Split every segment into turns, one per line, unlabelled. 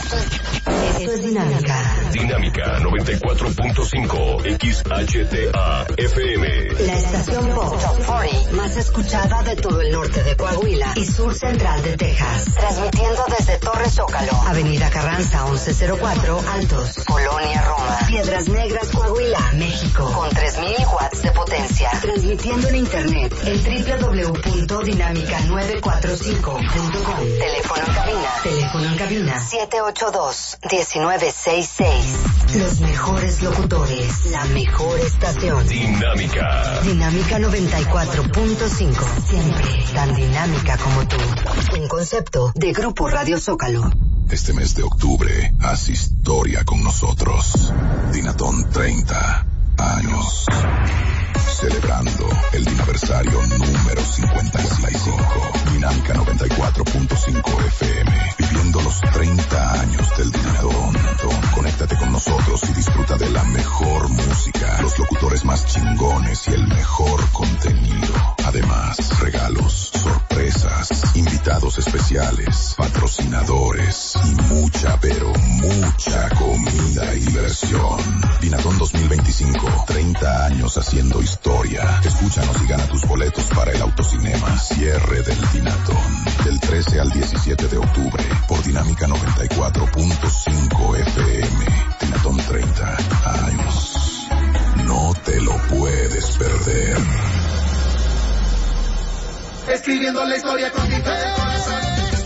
Esto es Dinámica.
Dinámica 94.5 XHTA FM.
La estación pop Top 40 más escuchada de todo el norte de Coahuila y sur central de Texas. Transmitiendo desde Torre Zócalo, Avenida Carranza 1104, Altos, Colonia Roma, Piedras Negras, Coahuila, México. Con 3000 watts de potencia. Transmitiendo en internet en www.dinamica945.com. Teléfono en cabina 782-1966. Los mejores locutores, la mejor estación.
Dinámica
94.5. Siempre tan dinámica como tú. Un concepto de Grupo Radio Zócalo.
Este mes de octubre, haz historia con nosotros. Dinatón 30 años. Celebrando el aniversario número 55. Dinámica 94.5 FM. Viviendo los 30 años del Dinatón. Conéctate con nosotros y disfruta de la mejor música, los locutores más chingones y el mejor contenido. Además, regalos, sorpresas, invitados especiales, patrocinadores y mucha, pero mucha comida y diversión. Dinatón 2025, 30 años haciendo historia. Escúchanos y gana tus boletos para el autocinema. Cierre del Dinatón, del 13 al 17 de octubre, por Dinámica 94.5 FM. Dinatón 30 años. No te lo puedes perder.
Escribiendo la historia con tinta de corazón.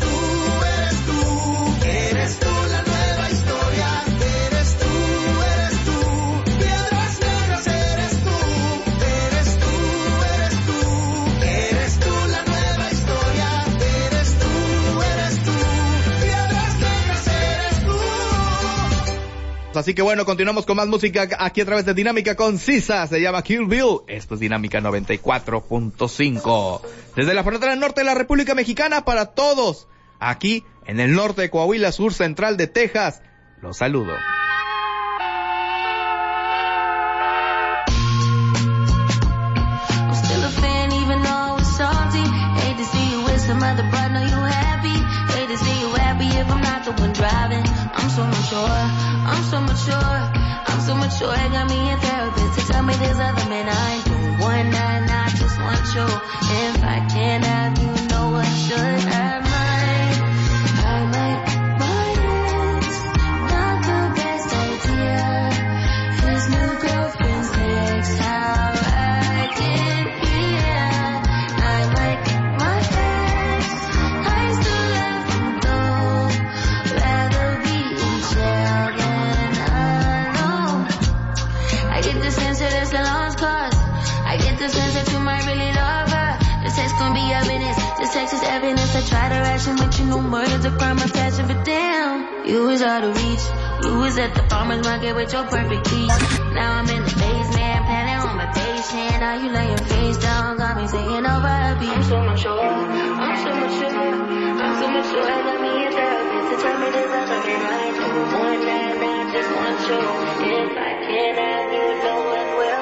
Eres tú la nueva historia. Eres tú. Piedras Negras, eres tú. Eres tú. Eres tú la nueva historia. Eres tú. Piedras Negras, eres tú.
Así que bueno, continuamos con más música aquí a través de Dinámica con Sisa. Se llama Kill Bill. Esto es Dinámica 94.5. Desde la frontera norte de la República Mexicana para todos. Aquí en el norte de Coahuila, sur central de Texas. Los saludo.
I'm so mature, I got me a therapist to tell me there's other men I don't want that, I just want you. If I can't have you, no one should have mine. I like my ex, not the best idea. His new girlfriend's next, how I get here. I like my ex, I still love him though. Rather be in jail than alone. I get the sense that it's a lost cause. I get the sense that you might really love her. The text gon' be evidence. The text is evidence. I try to ration with you, no murder's a crime, I'm passion, but damn, you was out of reach. You was at the farmer's market with your perfect peach. Now I'm in the basement, planning on my patient. Now you lay your face down, got me singing over a beat. I'm so mature, I'm so mature, I'm so mature. I got me a therapist to tell me there's other men I don't want that, I just want you. If I can't have you, no one will.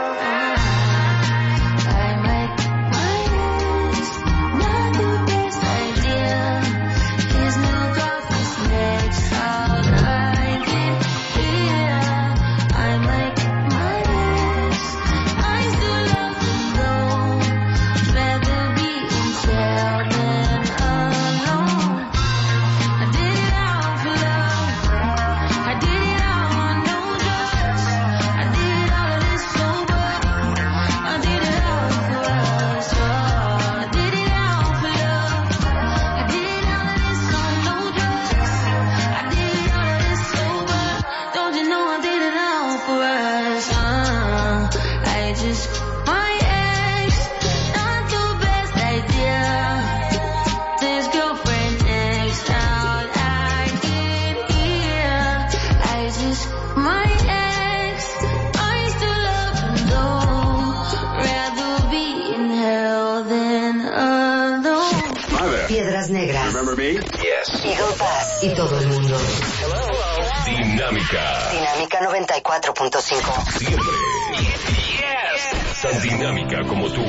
Piedras Negras.
Remember me? Yes.
Eagle Pass y todo el mundo.
Dinámica.
Dinámica 94.5.
Siempre. Yes. Tan dinámica como tú.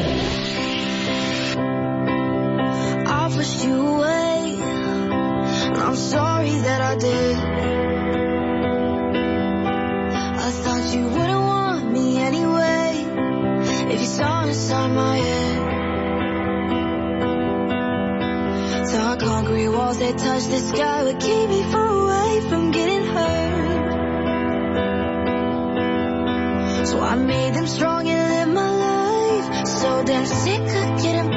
I pushed you away, and I'm sorry that I did. could touch the sky would keep me far away from getting hurt. So I made them strong and lived my life so damn sick of getting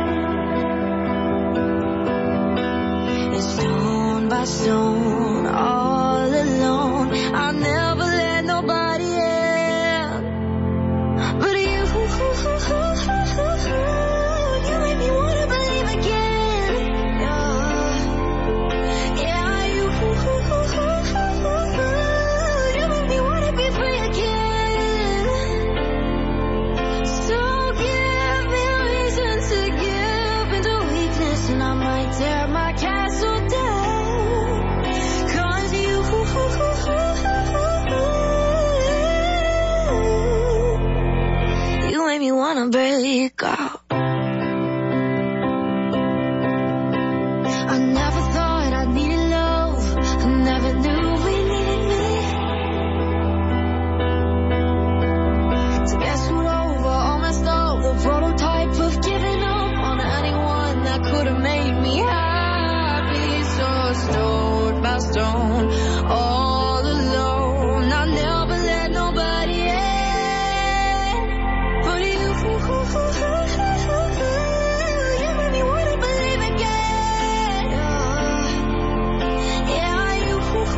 burned. And stone by stone, all alone, I never let nobody in. But you made me wanna believe again. Yeah, you made me wanna be free again. So give me a reason to give into weakness, and I might tear my castle down. 'Cause you made me wanna break out. I never thought I needed love. I never knew we needed me. So guess what over, all messed up, the prototype of giving up on anyone that could have made me happy. So stone by stone, all alone, I never let nobody in. But you made me wanna believe again. Yeah, you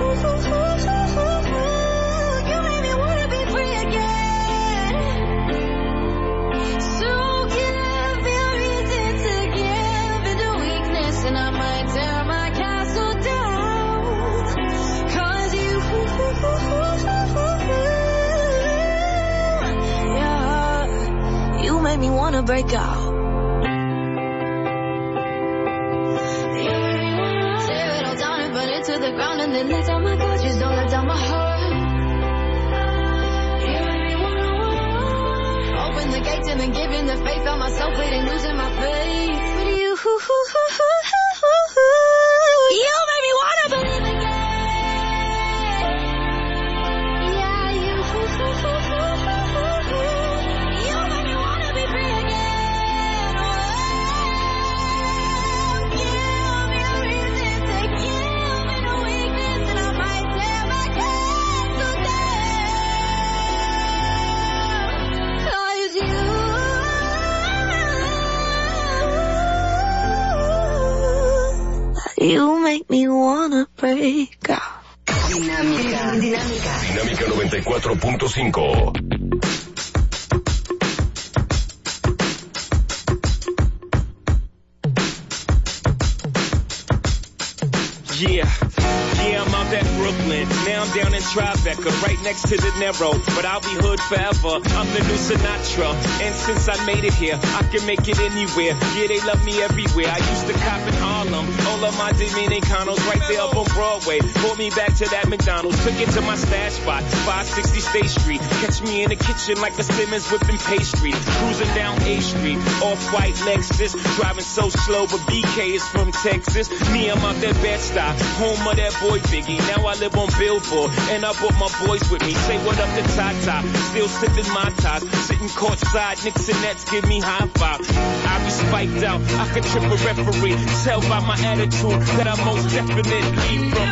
made me wanna be free again. So give me a reason to give into weakness, and I might tear my castle down. 'Cause you made me wanna break out. Tear it all down and burn it to the ground, and then let down my guard, just don't let down my heart. You made me wanna open the gates and then give in the faith. Found myself waiting, losing my faith. But you made me wanna believe again. Yeah, you made me wanna be free again. Give me a reason to give in a weakness, and I might tear my castle down. 'Cause you make me wanna break out.
Dinámica.
Dinámica 94.5.
Yeah, I'm out at Brooklyn. Now I'm down in Tribeca, right next to the Narrow. But I'll be hood forever. I'm the new Sinatra. And since I made it here, I can make it anywhere. Yeah, they love me everywhere. I used to cop in Harlem. All of my Dominicanos right there up on Broadway. Pulled me back to that McDonald's. Took it to my stash spot, 560 State Street. Catch me in the kitchen like the Simmons whipping pastry. Cruising down A Street, off-white Lexus. Driving so slow, but BK is from Texas. Me, I'm out there Bed-Stuy, home of that boy Biggie. Now I live on Billboard, and I brought my boys with me. Say what up to Tata, still sipping my top. Sitting courtside, Knicks and Nets give me high five. I be spiked out, I could trip a referee. Tell by my attitude that I most definitely from.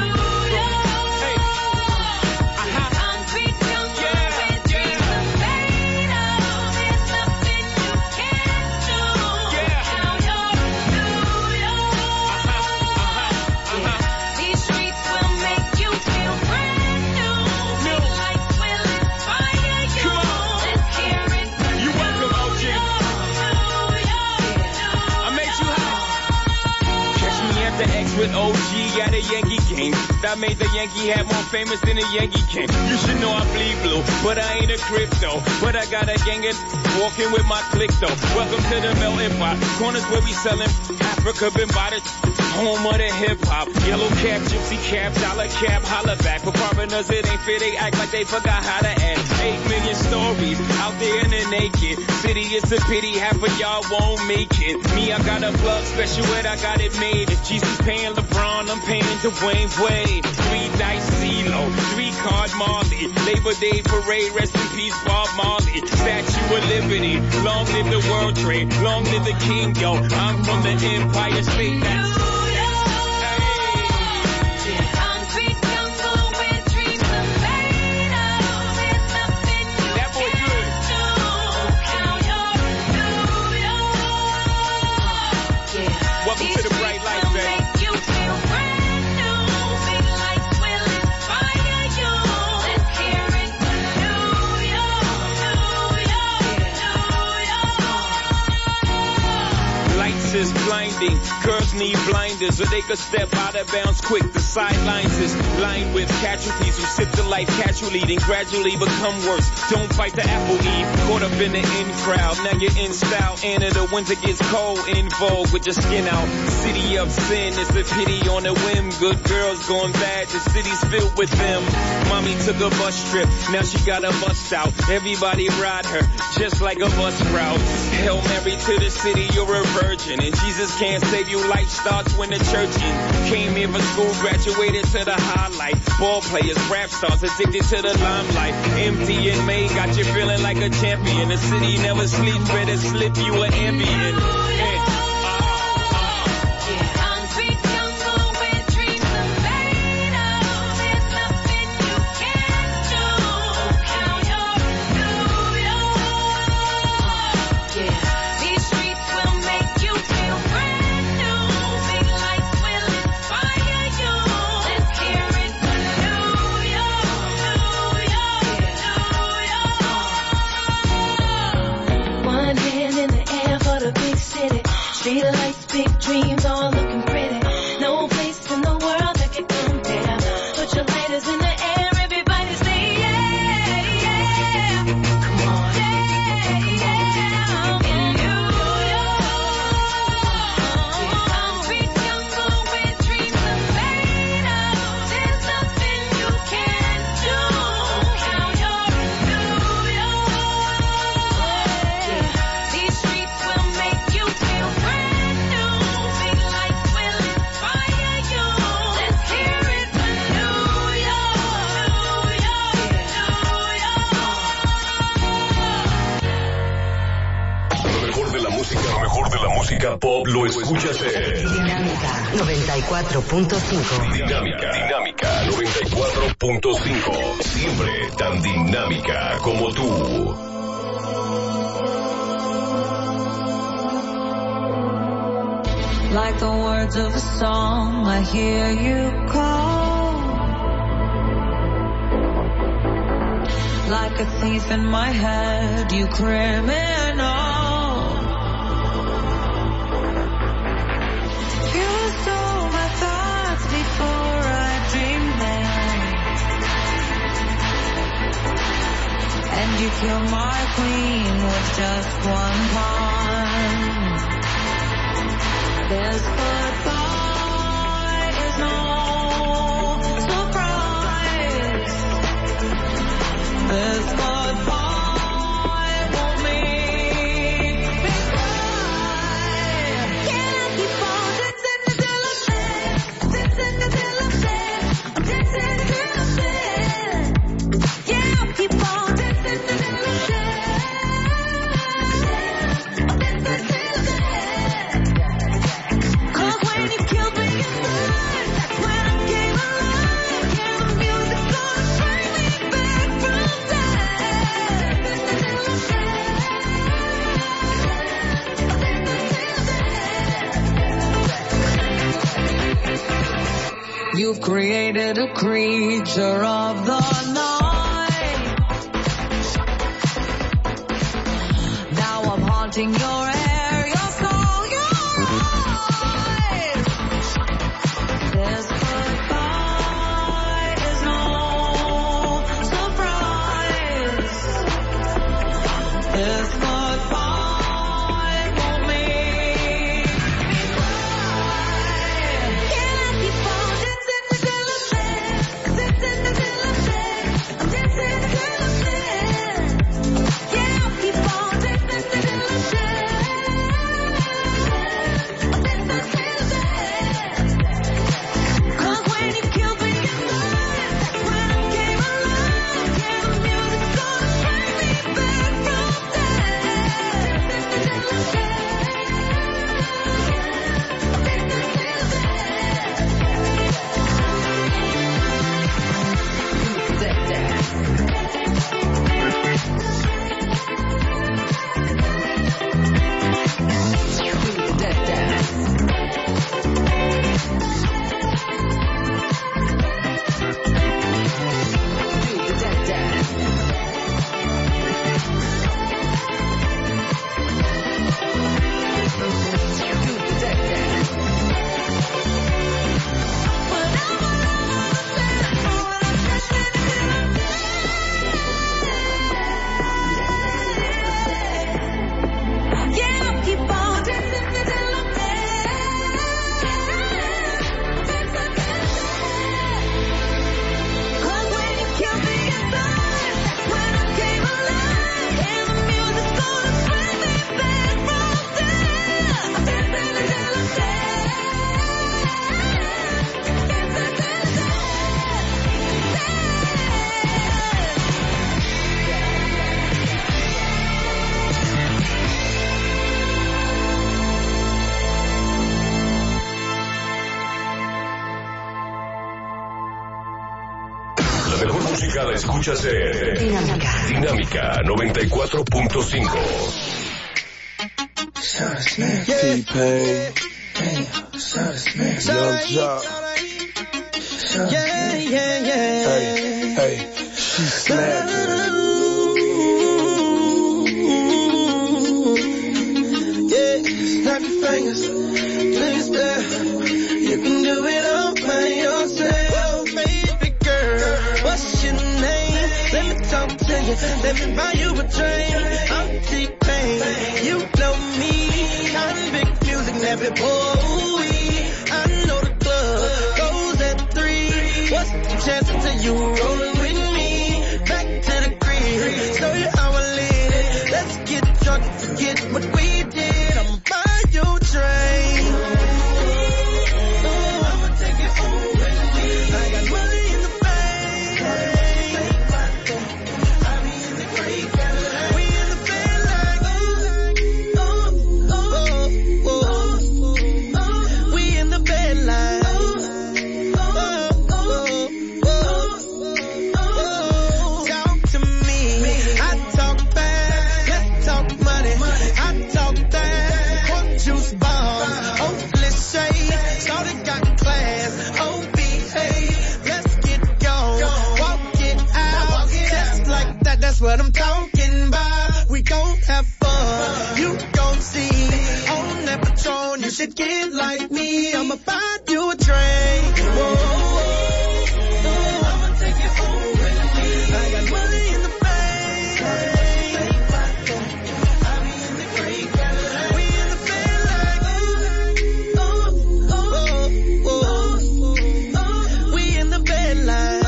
With OG at a Yankee game. That made the Yankee hat more famous than a Yankee king. You should know I bleed blue, but I ain't a crypto. But I got a gang of walking with my click though. Welcome to the melting pot. Corners where we selling Africa been by the home of the hip hop. Yellow cap, gypsy cap, dollar cap, holla back. For foreigners it ain't fair, they act like they forgot how to act. 8 million stories out there in the naked city. It's a pity half of y'all won't make it. Me, I got a plug special ed, I got it made. If Jesus paying LeBron, I'm paying Dwayne Wade. 3 dice CeeLo, 3 card Marley. Labor Day parade, rest in peace Bob Marley. Statue of Liberty, long live the World Trade, long live the King, yo. I'm from the Empire State, that's... Hey. blinding. Girls need blinders so they could step out of bounds quick. The sidelines is lined with casualties who sip the life casually, then gradually become worse. Don't fight the apple eve, caught up in the in crowd. Now you're in style, and the winter gets cold, in vogue with your skin out. City of sin, it's a pity on a whim. Good girls gone bad, the city's filled with them. Mommy took a bus trip, now she got a bust out. Everybody ride her, just like a bus route. Hail Mary to the city, you're a virgin, and Jesus can't save you. Life starts when the church in. Came here for school, graduated to the highlight. Ball players, rap stars, addicted to the limelight. Empty in May, got you feeling like a champion. The city never sleeps, better slip you an ambient.
Street lights, big dreams, all looking pretty. No place in the world that can compare. Put your lighters in the air, everybody say yeah, yeah. Come on, yeah, yeah. In New York, concrete jungle where dreams are made of. There's nothing you can't do. Now you're in New York. These streets will make you feel brand new. Big lights will inspire you. Let's hear it for New York, New York,
Lo mejor de la música pop lo escuchas en
Dinámica 94.5.
Dinámica 94.5. Siempre tan dinámica como tú.
Like the words of a song, I hear you call. Like a thief in my head, you criminal. You stole my thoughts before I dreamed them, and you killed my queen with just one pawn. This goodbye is no surprise. This goodbye won't make me cry. Can I keep on dancing until I'm dead? Dancing until I'm dead. I'm dancing until I'm dead. Yeah, I'll keep on dancing until I'm dead. I'm dancing until I'm dead. When you killed me inside, that's when I came alive. Yeah, the music's gonna bring me back from death. You've created a creature of the night. Now I'm haunting your air, your soul, your eyes. This goodbye is no surprise. This goodbye won't make me cry. Can I keep on dancing until I'm dead? Dancing until I'm dead. I'm dancing until I'm dead. Yeah, I'll keep on dancing until I'm dead.
La mejor música la escuchas en Dinámica 94.5.
T-Pain, Young Jock. Hey, she snapping.
Snap your fingers, please there. You can do it all by yourself, baby girl. What's your name? Let me talk to you. Let me buy you a drink. I'm T-Pain. You know me. Convict music, never boy. I know the club goes at 3. What's the chance until you rolling with me? Back to the crib. Show you how I live it. Let's get drunk, forget what we did. I'm buy you a drink. I'ma take you home with me. I got money in the bank. I be in the creek. We in the bed like we in the bed like talk to me. I talk back. Let's talk money. I talk that. Quote juice bombs. Hopefully shade. Shorty got class. Oh, behave. Let's get gone. Walk it out. Just like that. That's what I'm talking about. We gon' have fun. You gon' see. On that Patron, you should get like me. I'ma buy you a drink. Whoa. I'ma take you home with me. I got money in the bank. I be in the creek. We in the bed like we in the bed like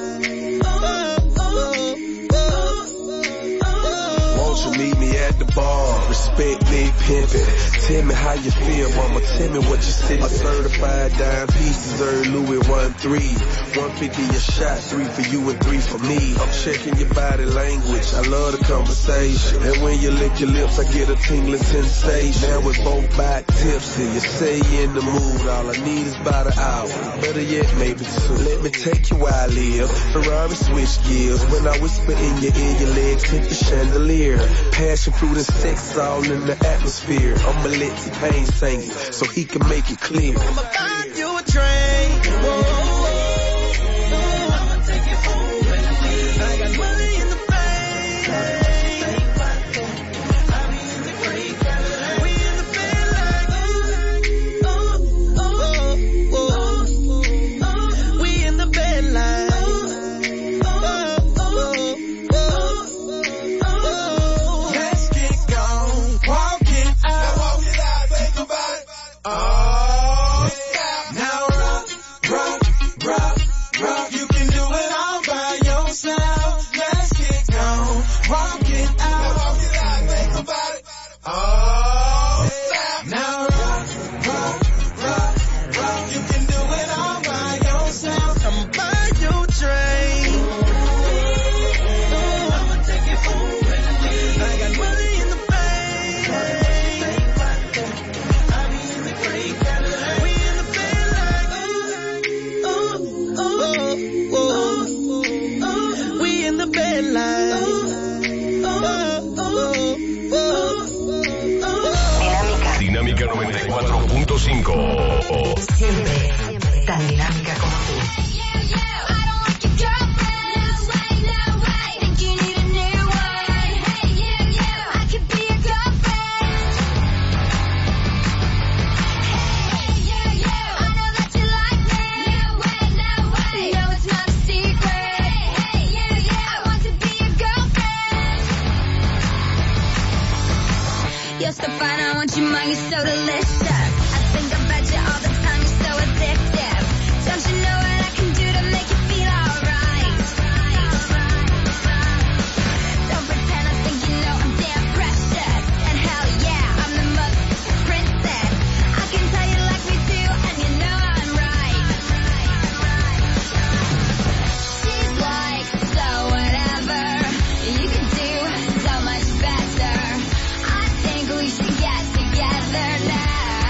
Won't you meet me at the bar? Respect me, pimpin'. Tell me how you feel, mama. Tell me what you see. A certified dime piece deserve Louis 1-3. 150 a shot, 3 for you and 3 for me. I'm checking your body language. I love the conversation. And when you lick your lips, I get a tingling sensation. Now we're both back tipsy. You say you're in the mood. All I need is about an hour. Better yet, maybe 2. Let me take you where I live. Ferrari switch gears. When I whisper in your ear, your legs hit the chandelier. Passion, fruit, and sex all in the atmosphere. I'ma let T-Pain sing it so he can make it clear.
I'ma buy you a drink. Whoa. I'ma take you home with me. I got money in the bank. I be in the creek. We in the bed like we in the bed like let's get gone. Walk it out. Walk it out. Think about it. Oh, now rock, rock, rock, rock. You can do it all by yourself. Let's get gone. Walk it out. Walk it out. Think about it. Oh, now rock, rock, rock, rock. You can do it all by yourself. Come buy your drink. I'ma take you home with me. I got money in the bank. I be in the creek. We in the bed like we in the bed like
Dinámica 94.5.
Siempre tan dinámica como tú.
You're so fine, I want you, mine, you're so delicious. I think about you all the time, you're so addictive. Don't you know what I can do to make you feel alright? Don't pretend I think you know I'm damn precious. And hell yeah, I'm the most princess. I can tell you like me too, and you know I'm right. She's like, so whatever, you can do so much better. I think we should get together now.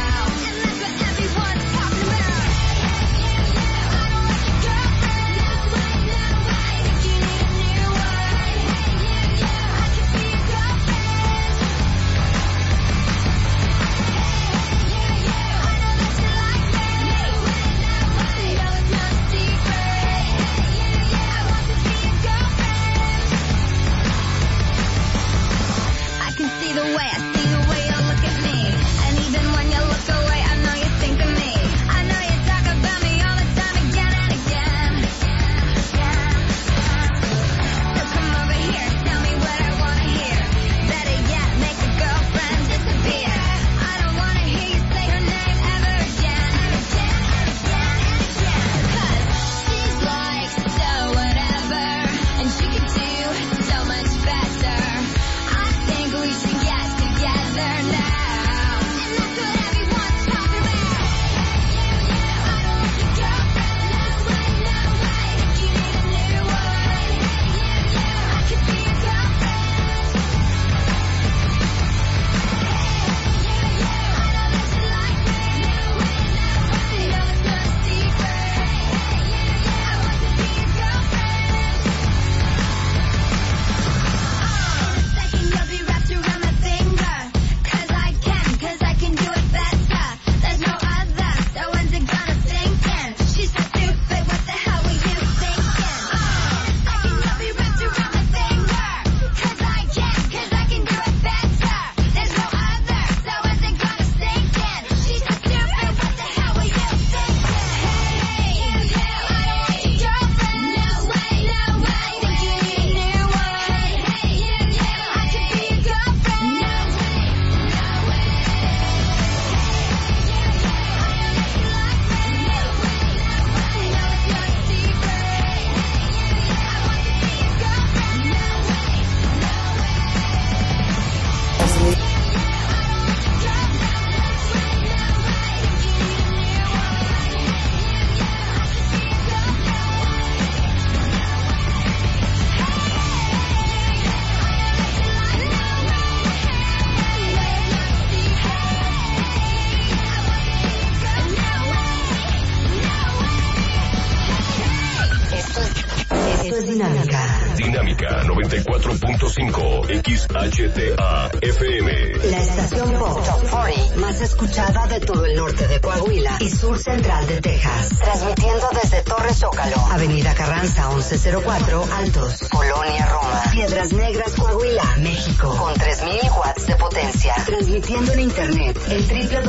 Esto es Dinámica.
Dinámica 94.5 XHTA FM.
La estación pop Top 40 más escuchada de todo el norte de Coahuila y sur central de Texas. Transmitiendo desde Torre Zócalo, Avenida Carranza 1104, Altos, Colonia Roma, Piedras Negras, Coahuila, México, con 3000 watts de potencia. Transmitiendo en internet en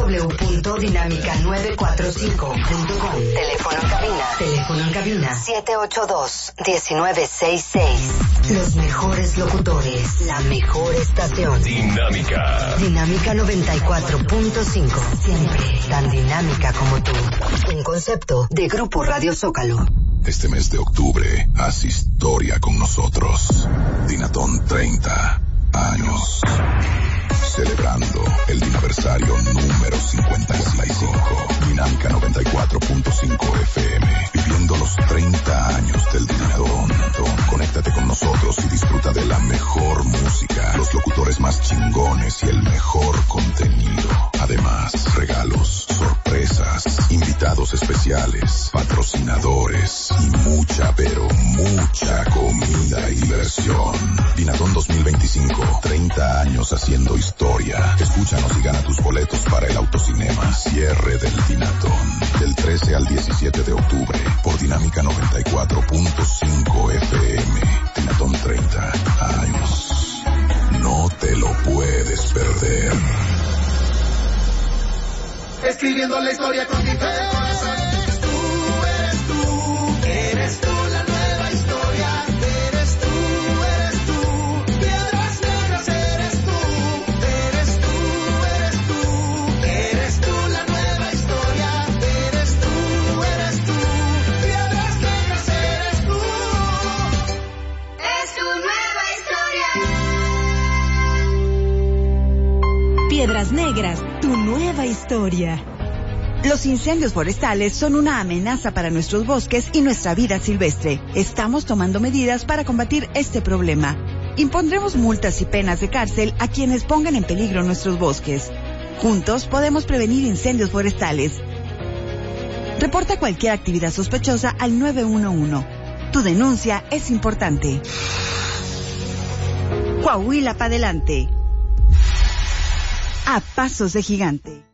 www.dinamica945.com. Teléfono en cabina 782-1966. Los mejores locutores, la mejor estación.
Dinámica.
Dinámica 94.5. Siempre tan dinámica como tú. Un concepto de Grupo Radio Zócalo.
Este mes de octubre, haz historia con nosotros. Dinatón 30 años. Celebrando el aniversario número 55. Dinámica 94.5 FM. Viviendo los 30 años del Dinatón. Conéctate con nosotros y disfruta de la mejor música, los locutores más chingones y el mejor contenido. Además, regalos, sorpresas, invitados especiales, patrocinadores y mucha, pero mucha comida y diversión. Dinatón 2025, 30 años haciendo historia. Escúchanos y gana tus boletos para el autocinema. Cierre del Dinatón, del 13 al 17 de octubre, por Dinámica 94.5 FM. Dinatón 30 años. No te lo puedes perder.
Escribiendo la historia con diferente corazón. Eres tú la nueva historia. Eres tú. Piedras Negras, eres tú. Eres tú. Eres tú la nueva historia. Eres tú. Piedras Negras, eres tú.
Es tu nueva historia.
Piedras Negras, tu nueva historia. Los incendios forestales son una amenaza para nuestros bosques y nuestra vida silvestre. Estamos tomando medidas para combatir este problema. Impondremos multas y penas de cárcel a quienes pongan en peligro nuestros bosques. Juntos podemos prevenir incendios forestales. Reporta cualquier actividad sospechosa al 911. Tu denuncia es importante. Coahuila para adelante. A pasos de gigante.